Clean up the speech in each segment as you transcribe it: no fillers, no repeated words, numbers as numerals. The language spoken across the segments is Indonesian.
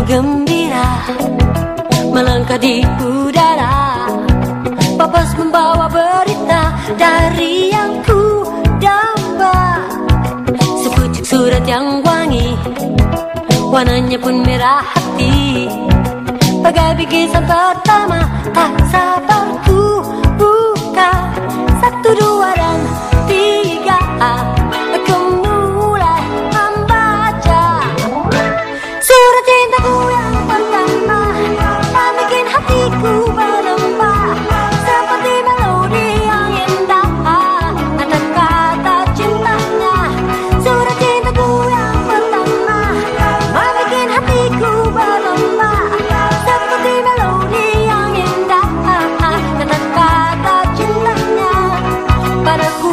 gembira melangkah di udara. Papas membawa berita dari yang ku damba. Sepucuk surat yang wangi, warnanya pun merah hati. Bagai bingkisan pertama, tak sabar ku buka. 1, 2 dan 3, aku mulai membaca surat cintaku yang pertama. Tak bikin hatiku berlembah seperti melodi yang indah, kata-kata cintanya. Surat cintaku yang pertama membikin hatiku berlembah seperti melodi yang indah, kata-kata cintanya padaku.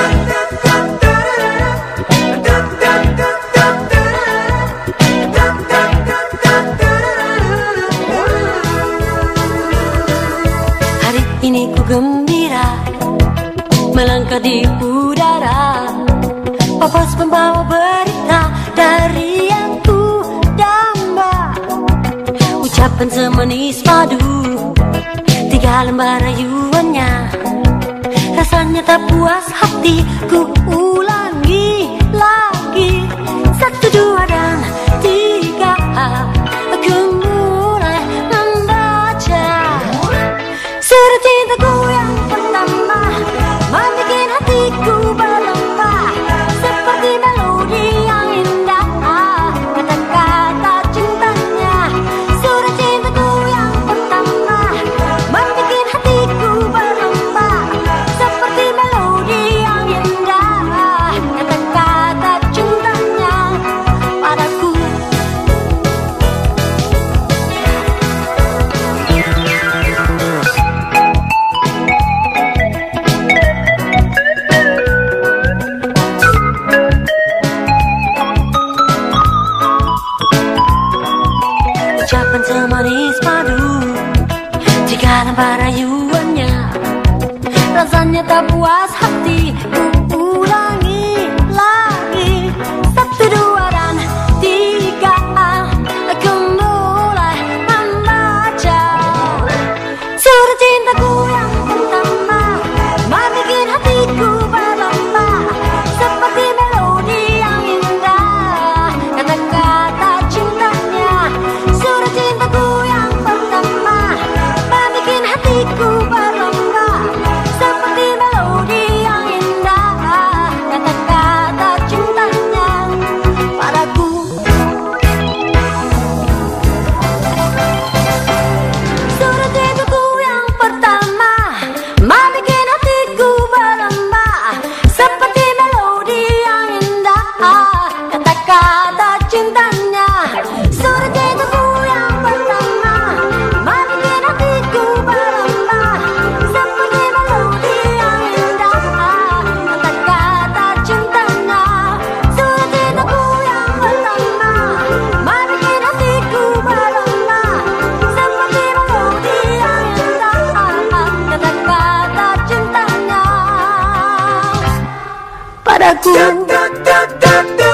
Hari ini ku gembira melangkah di udara. Papas membawa berita dari yang ku damba. Ucapan semanis madu, 3 lembar rayuannya. Rasanya tak puas hati, ku ulangi lagi. 1, 2 dan 3, aku mulai membaca surat cintaku yang pertama. Membikin hatiku berlembah seperti melodi yang indah, kata-kata cintanya. Surat cintaku yang pertama membikin hatiku berlembah seperti melodi yang indah, kata-kata cintanya padaku. Ucapan semanis madu, 3 lembar rayuannya. Rasanya tak puas hati, ku ulangi lagi. 1, 2 dan 3, aku mulai membaca surat cintaku yang pertama. Membikin hatiku berlembah seperti melodi yang indah, kata-kata cintanya. Surat cintaku yang pertama membikin hatiku berlembah seperti melodi yang indah, kata-kata cintanya padaku. Surat cintaku yang pertama membikin hatiku berlembah seperti melodi yang indah, kata-kata cintanya. Surat cintaku yang pertama membikin hatiku berlembah seperti melodi yang indah, kata-kata cintanya. Surat cintaku yang pertama membikin hatiku berlembah seperti melodi yang indah, kata-kata cintanya padaku.